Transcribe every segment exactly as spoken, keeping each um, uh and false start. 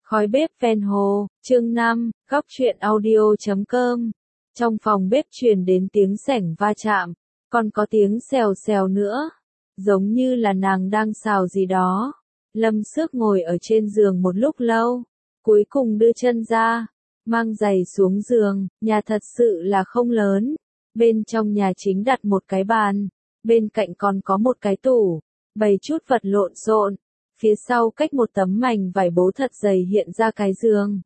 Khói bếp ven hồ, chương năm, góc truyện audio chấm com. Trong phòng bếp truyền đến tiếng xẻng va chạm, còn có tiếng xèo xèo nữa, giống như là nàng đang xào gì đó. Lâm Xước ngồi ở trên giường một lúc lâu, cuối cùng đưa chân ra, mang giày xuống giường. Nhà thật sự là không lớn, bên trong nhà chính đặt một cái bàn, bên cạnh còn có một cái tủ, bày chút vật lộn xộn. Phía sau cách một tấm mành vải bố thật dày hiện ra cái giường.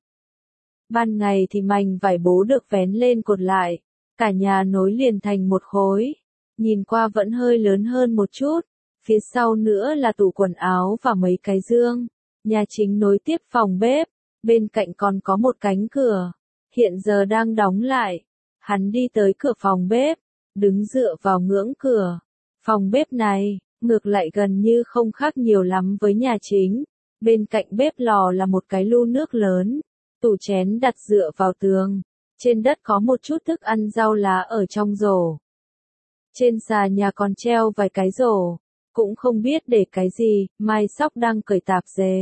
Ban ngày thì mành vải bố được vén lên cột lại, cả nhà nối liền thành một khối, nhìn qua vẫn hơi lớn hơn một chút. Phía sau nữa là tủ quần áo và mấy cái giường. Nhà chính nối tiếp phòng bếp, bên cạnh còn có một cánh cửa, hiện giờ đang đóng lại. Hắn đi tới cửa phòng bếp, đứng dựa vào ngưỡng cửa. Phòng bếp này ngược lại gần như không khác nhiều lắm với nhà chính. Bên cạnh bếp lò là một cái lu nước lớn, tủ chén đặt dựa vào tường, trên đất có một chút thức ăn rau lá ở trong rổ. Trên xà nhà còn treo vài cái rổ, cũng không biết để cái gì. Mai Sóc đang cởi tạp dề,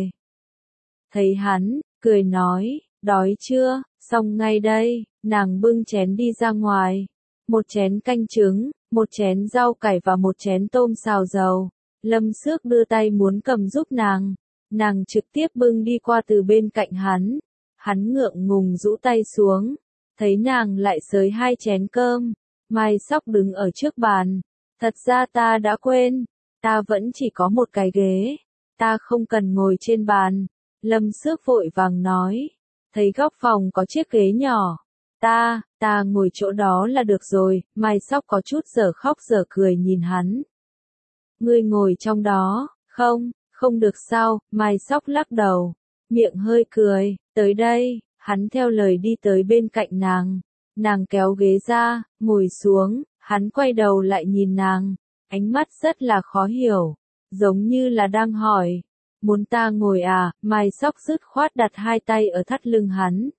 thấy hắn, cười nói, đói chưa? Xong ngay đây. Nàng bưng chén đi ra ngoài, một chén canh trứng, một chén rau cải và một chén tôm xào dầu. Lâm Xước đưa tay muốn cầm giúp nàng, nàng trực tiếp bưng đi qua từ bên cạnh hắn. Hắn ngượng ngùng rũ tay xuống, thấy nàng lại xới hai chén cơm. Mai Sóc đứng ở trước bàn, thật ra ta đã quên, ta vẫn chỉ có một cái ghế, ta không cần ngồi trên bàn. Lâm Xước vội vàng nói, thấy góc phòng có chiếc ghế nhỏ, ta, ta ngồi chỗ đó là được rồi. Mai Sóc có chút dở khóc dở cười nhìn hắn. Ngươi ngồi trong đó, không, không được sao? Mai Sóc lắc đầu, miệng hơi cười, tới đây. Hắn theo lời đi tới bên cạnh nàng, nàng kéo ghế ra, ngồi xuống. Hắn quay đầu lại nhìn nàng, ánh mắt rất là khó hiểu, giống như là đang hỏi, muốn ta ngồi à? Mai Sóc dứt khoát đặt hai tay ở thắt lưng hắn,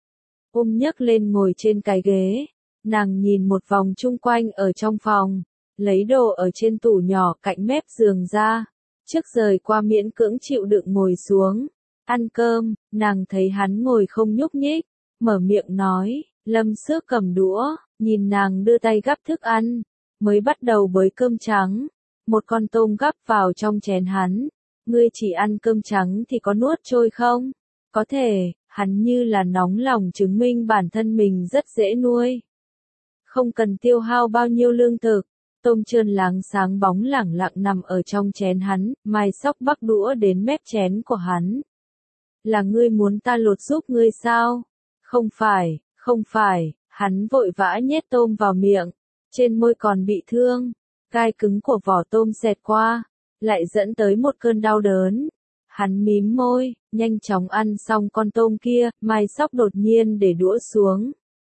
ôm nhấc lên ngồi trên cái ghế. Nàng nhìn một vòng chung quanh ở trong phòng, lấy đồ ở trên tủ nhỏ cạnh mép giường ra, trước rời qua miễn cưỡng chịu đựng ngồi xuống, ăn cơm. Nàng thấy hắn ngồi không nhúc nhích, mở miệng nói. Lâm Xước cầm đũa, nhìn nàng đưa tay gắp thức ăn, mới bắt đầu bới cơm trắng, một con tôm gắp vào trong chén hắn. Ngươi chỉ ăn cơm trắng thì có nuốt trôi không? Có thể. Hắn như là nóng lòng chứng minh bản thân mình rất dễ nuôi, không cần tiêu hao bao nhiêu lương thực. Tôm trơn láng sáng bóng lẳng lặng nằm ở trong chén hắn. Mai Sóc bắc đũa đến mép chén của hắn. Là ngươi muốn ta lột giúp ngươi sao? Không phải, không phải. Hắn vội vã nhét tôm vào miệng, trên môi còn bị thương, gai cứng của vỏ tôm xẹt qua, lại dẫn tới một cơn đau đớn. Hắn mím môi, nhanh chóng ăn xong con tôm kia. Mai Sóc đột nhiên để đũa xuống,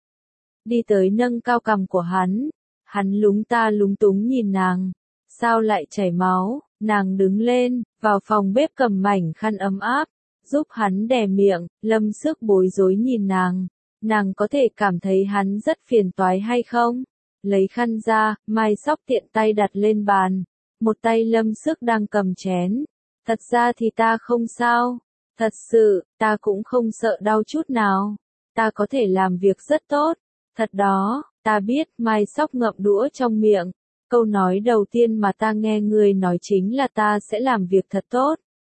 đi tới nâng cao cằm của hắn. Hắn lúng ta lúng túng nhìn nàng, sao lại chảy máu? Nàng đứng lên, vào phòng bếp cầm mảnh khăn ấm áp, giúp hắn đè miệng. Lâm Xước bối rối nhìn nàng, nàng có thể cảm thấy hắn rất phiền toái hay không? Lấy khăn ra, Mai Sóc tiện tay đặt lên bàn, một tay Lâm Xước đang cầm chén. Thật ra thì ta không sao, thật sự, ta cũng không sợ đau chút nào, ta có thể làm việc rất tốt, thật đó. Ta biết. Mai Sóc ngậm đũa trong miệng, câu nói đầu tiên mà ta nghe người nói chính là ta sẽ làm việc thật tốt,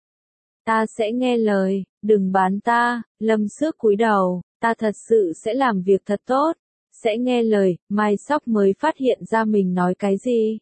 ta sẽ nghe lời, đừng bán ta. Lâm Xước cúi đầu, ta thật sự sẽ làm việc thật tốt, sẽ nghe lời. Mai Sóc mới phát hiện ra mình nói cái gì,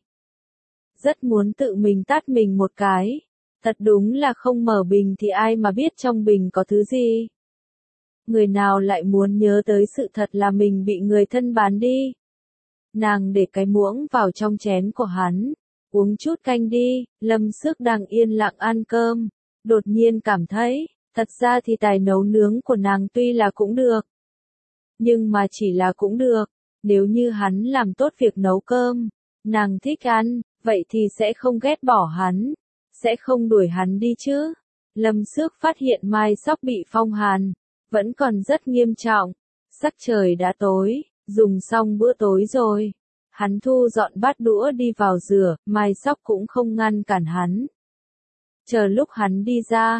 rất muốn tự mình tát mình một cái. Thật đúng là không mở bình thì ai mà biết trong bình có thứ gì. Người nào lại muốn nhớ tới sự thật là mình bị người thân bán đi. Nàng để cái muỗng vào trong chén của hắn, uống chút canh đi. Lâm Xước đang yên lặng ăn cơm, đột nhiên cảm thấy, thật ra thì tài nấu nướng của nàng tuy là cũng được, nhưng mà chỉ là cũng được. Nếu như hắn làm tốt việc nấu cơm, nàng thích ăn, vậy thì sẽ không ghét bỏ hắn, sẽ không đuổi hắn đi chứ. Lâm Xước phát hiện Mai Sóc bị phong hàn, vẫn còn rất nghiêm trọng. Sắc trời đã tối, dùng xong bữa tối rồi. Hắn thu dọn bát đũa đi vào rửa, Mai Sóc cũng không ngăn cản hắn. Chờ lúc hắn đi ra,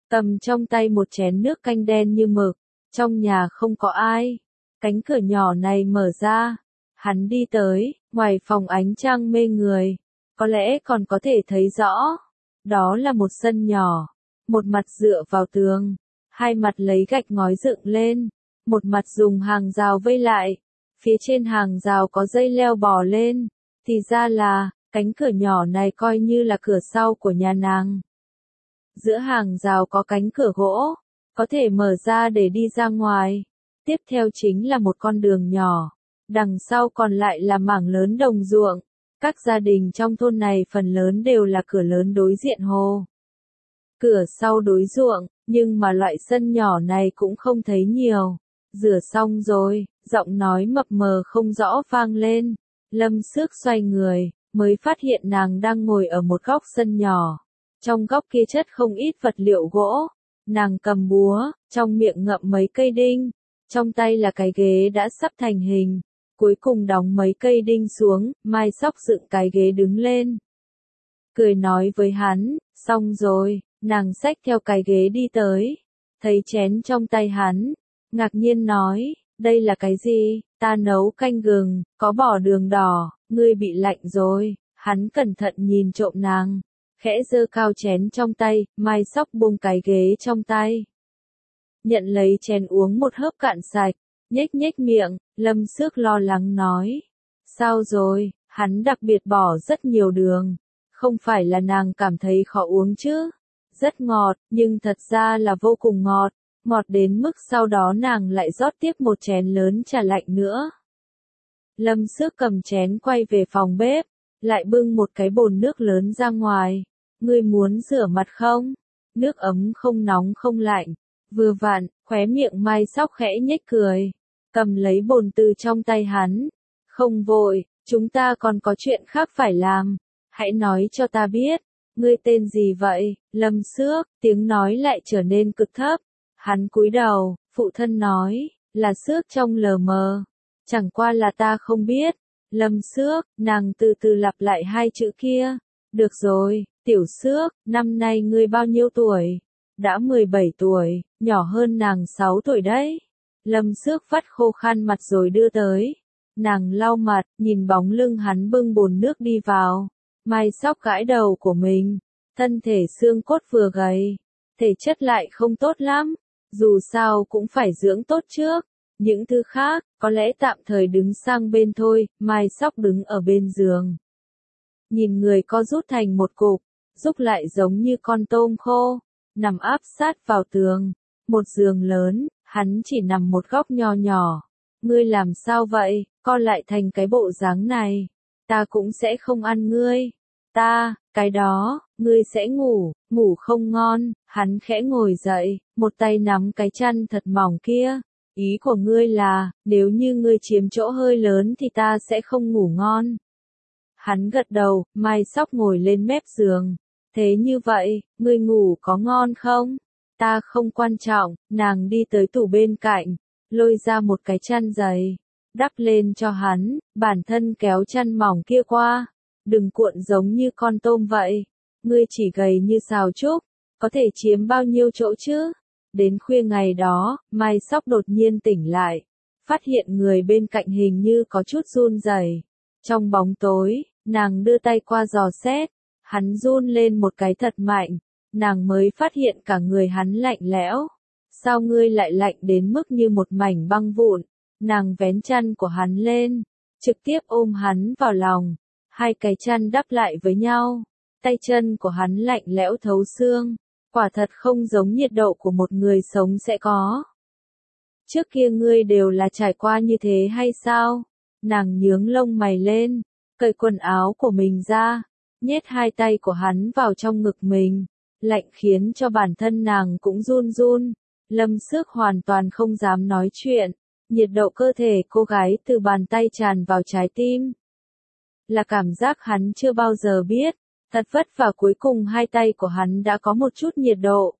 cầm trong tay một chén nước canh đen như mực, trong nhà không có ai. Cánh cửa nhỏ này mở ra, hắn đi tới, ngoài phòng ánh trăng mê người, có lẽ còn có thể thấy rõ. Đó là một sân nhỏ, một mặt dựa vào tường, hai mặt lấy gạch ngói dựng lên, một mặt dùng hàng rào vây lại, phía trên hàng rào có dây leo bò lên, thì ra là, cánh cửa nhỏ này coi như là cửa sau của nhà nàng. Giữa hàng rào có cánh cửa gỗ, có thể mở ra để đi ra ngoài. Tiếp theo chính là một con đường nhỏ, đằng sau còn lại là mảng lớn đồng ruộng. Các gia đình trong thôn này phần lớn đều là cửa lớn đối diện hồ. Cửa sau đối ruộng, nhưng mà loại sân nhỏ này cũng không thấy nhiều. Rửa xong rồi, giọng nói mập mờ không rõ vang lên. Lâm Xước xoay người, mới phát hiện nàng đang ngồi ở một góc sân nhỏ. Trong góc kia chất không ít vật liệu gỗ. Nàng cầm búa, trong miệng ngậm mấy cây đinh. Trong tay là cái ghế đã sắp thành hình. Cuối cùng đóng mấy cây đinh xuống, Mai Sóc dựng cái ghế đứng lên. Cười nói với hắn, xong rồi, nàng xách theo cái ghế đi tới. Thấy chén trong tay hắn, ngạc nhiên nói, đây là cái gì, ta nấu canh gừng, có bỏ đường đỏ, ngươi bị lạnh rồi. Hắn cẩn thận nhìn trộm nàng, khẽ giơ cao chén trong tay, Mai Sóc buông cái ghế trong tay. Nhận lấy chén uống một hớp cạn sạch, nhếch nhếch miệng, Lâm Xước lo lắng nói. Sao rồi, hắn đặc biệt bỏ rất nhiều đường. Không phải là nàng cảm thấy khó uống chứ. Rất ngọt, nhưng thật ra là vô cùng ngọt. Ngọt đến mức sau đó nàng lại rót tiếp một chén lớn trà lạnh nữa. Lâm Xước cầm chén quay về phòng bếp, lại bưng một cái bồn nước lớn ra ngoài. Ngươi muốn rửa mặt không? Nước ấm không nóng không lạnh. Vừa vặn, khóe miệng Mai Sóc khẽ nhếch cười. Cầm lấy bồn từ trong tay hắn. Không vội, chúng ta còn có chuyện khác phải làm. Hãy nói cho ta biết, ngươi tên gì vậy? Lâm Xước, tiếng nói lại trở nên cực thấp. Hắn cúi đầu, phụ thân nói, là Xước trong lờ mờ. Chẳng qua là ta không biết. Lâm Xước, nàng từ từ lặp lại hai chữ kia. Được rồi, Tiểu Xước, năm nay ngươi bao nhiêu tuổi? Đã mười bảy tuổi, nhỏ hơn nàng sáu tuổi đấy. Lâm Xước vắt khô khăn mặt rồi đưa tới. Nàng lau mặt, nhìn bóng lưng hắn bưng bồn nước đi vào. Mai Sóc gãi đầu của mình. Thân thể xương cốt vừa gầy. Thể chất lại không tốt lắm. Dù sao cũng phải dưỡng tốt trước. Những thứ khác, có lẽ tạm thời đứng sang bên thôi. Mai Sóc đứng ở bên giường. Nhìn người co rút thành một cục. Rúc lại giống như con tôm khô. Nằm áp sát vào tường. Một giường lớn, hắn chỉ nằm một góc nho nhỏ. Ngươi làm sao vậy, co lại thành cái bộ dáng này. Ta cũng sẽ không ăn ngươi. Ta, cái đó, ngươi sẽ ngủ, ngủ không ngon. Hắn khẽ ngồi dậy, một tay nắm cái chăn thật mỏng kia. Ý của ngươi là, nếu như ngươi chiếm chỗ hơi lớn thì ta sẽ không ngủ ngon. Hắn gật đầu, Mai Sóc ngồi lên mép giường. Thế như vậy, ngươi ngủ có ngon không? Ta không quan trọng. Nàng đi tới tủ bên cạnh, lôi ra một cái chăn dày, đắp lên cho hắn, bản thân kéo chăn mỏng kia qua. Đừng cuộn giống như con tôm vậy. Ngươi chỉ gầy như sào trúc, có thể chiếm bao nhiêu chỗ chứ? Đến khuya ngày đó, Mai Sóc đột nhiên tỉnh lại, phát hiện người bên cạnh hình như có chút run rẩy. Trong bóng tối, nàng đưa tay qua dò xét, hắn run lên một cái thật mạnh, nàng mới phát hiện cả người hắn lạnh lẽo. Sao ngươi lại lạnh đến mức như một mảnh băng vụn? Nàng vén chăn của hắn lên, trực tiếp ôm hắn vào lòng, hai cái chăn đắp lại với nhau. Tay chân của hắn lạnh lẽo thấu xương, quả thật không giống nhiệt độ của một người sống sẽ có. Trước kia ngươi đều là trải qua như thế hay sao? Nàng nhướng lông mày lên, cởi quần áo của mình ra, nhét hai tay của hắn vào trong ngực mình, lạnh khiến cho bản thân nàng cũng run run. Lâm Xước hoàn toàn không dám nói chuyện, nhiệt độ cơ thể cô gái từ bàn tay tràn vào trái tim. Là cảm giác hắn chưa bao giờ biết, thật vất vả cuối cùng hai tay của hắn đã có một chút nhiệt độ.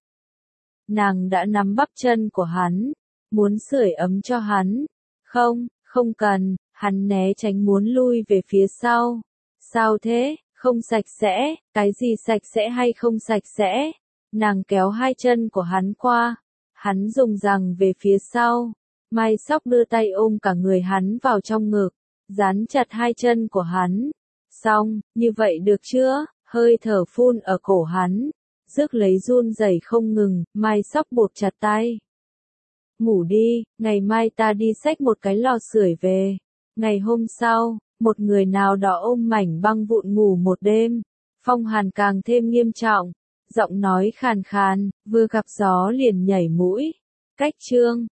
Nàng đã nắm bắp chân của hắn, muốn sưởi ấm cho hắn. Không, không cần, hắn né tránh muốn lui về phía sau. Sao thế, không sạch sẽ, cái gì sạch sẽ hay không sạch sẽ? Nàng kéo hai chân của hắn qua, hắn dùng rằng về phía sau. Mai Sóc đưa tay ôm cả người hắn vào trong ngực, dán chặt hai chân của hắn. Xong, như vậy được chưa? Hơi thở phun ở cổ hắn, rước lấy run rẩy không ngừng, Mai Sóc buộc chặt tay. Ngủ đi, ngày mai ta đi xách một cái lò sưởi về. Ngày hôm sau, một người nào đó ôm mảnh băng vụn ngủ một đêm. Phong hàn càng thêm nghiêm trọng, giọng nói khàn khàn, vừa gặp gió liền nhảy mũi. Cách chương